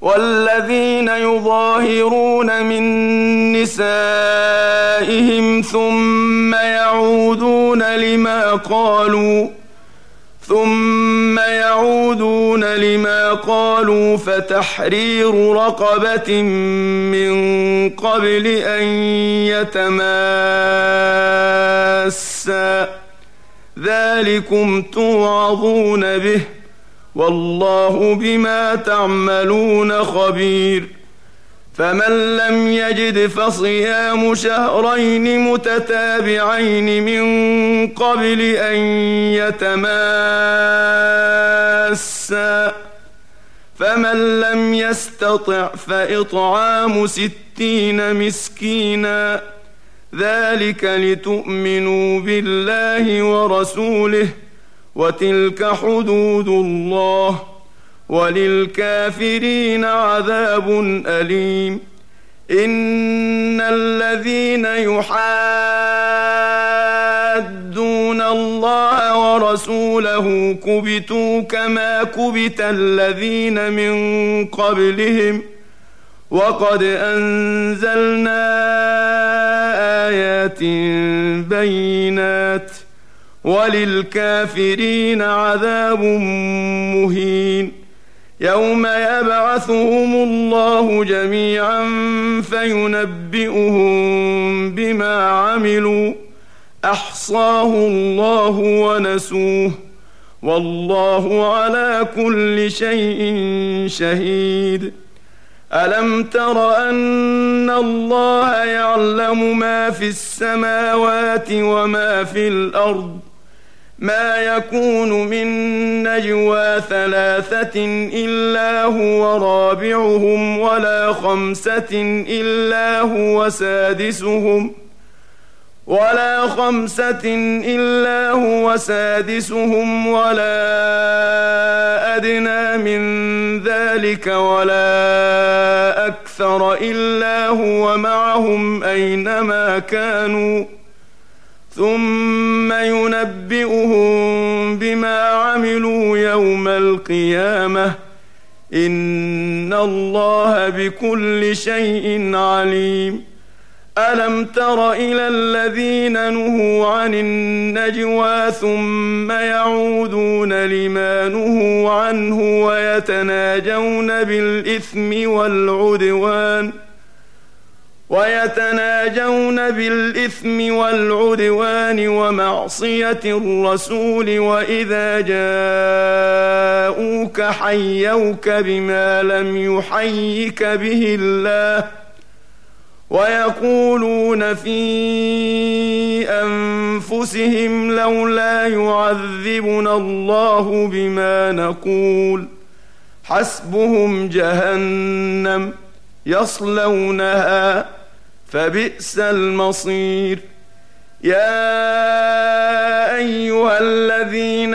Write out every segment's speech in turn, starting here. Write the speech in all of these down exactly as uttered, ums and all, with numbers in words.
والذين يظاهرون من نسائهم ثم يعودون لما قالوا ثم يعودون لما قالوا فتحرير رقبة من قبل أن يتماسا ذلكم توعظون به والله بما تعملون خبير. فمن لم يجد فصيام شهرين متتابعين من قبل أن يتماسا فمن لم يستطع فإطعام ستين مسكينا ذلك لتؤمنوا بالله ورسوله وتلك حدود الله وللكافرين عذاب أليم. إن الذين يحادون الله ورسوله كبتوا كما كبت الذين من قبلهم وقد أنزلنا آيات بينات وللكافرين عذاب مهين. يوم يبعثهم الله جميعا فينبئهم بما عملوا أحصاه الله ونسوه والله على كل شيء شهيد. ألم تر أن الله يعلم ما في السماوات وما في الأرض ما يكون من نجوى ثلاثة إلا هو رابعهم ولا خمسة إلا هو سادسهم ولا خمسة إلا هو سادسهم ولا أدنى من ذلك ولا أكثر إلا هو معهم أينما كانوا ثم ينبئهم بما عملوا يوم القيامة إن الله بكل شيء عليم. ألم تر إلى الذين نهوا عن النجوى ثم يعودون لما نهوا عنه ويتناجون بالإثم والعدوان ويتناجون بالإثم والعدوان ومعصية الرسول وإذا جاءوك حيوك بما لم يحيك به الله ويقولون في أنفسهم لولا يعذبنا الله بما نقول حسبهم جهنم يصلونها فبئس المصير. يا أيها الذين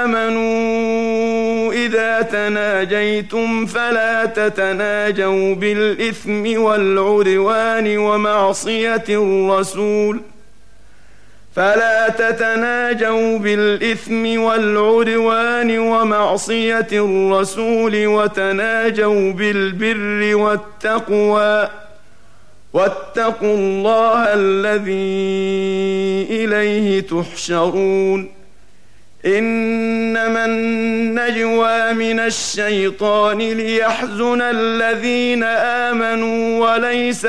آمنوا إذا تناجيتم فلا تتناجوا بالإثم والعدوان ومعصية الرسول فلا تتناجوا بالإثم والعدوان ومعصية الرسول وتناجوا بالبر والتقوى واتقوا الله الذي إليه تحشرون. إنما النجوى من الشيطان ليحزن الذين آمنوا وليس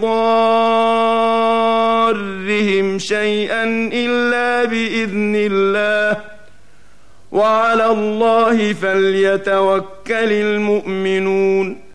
بضارهم شيئا إلا بإذن الله وعلى الله فليتوكل المؤمنون.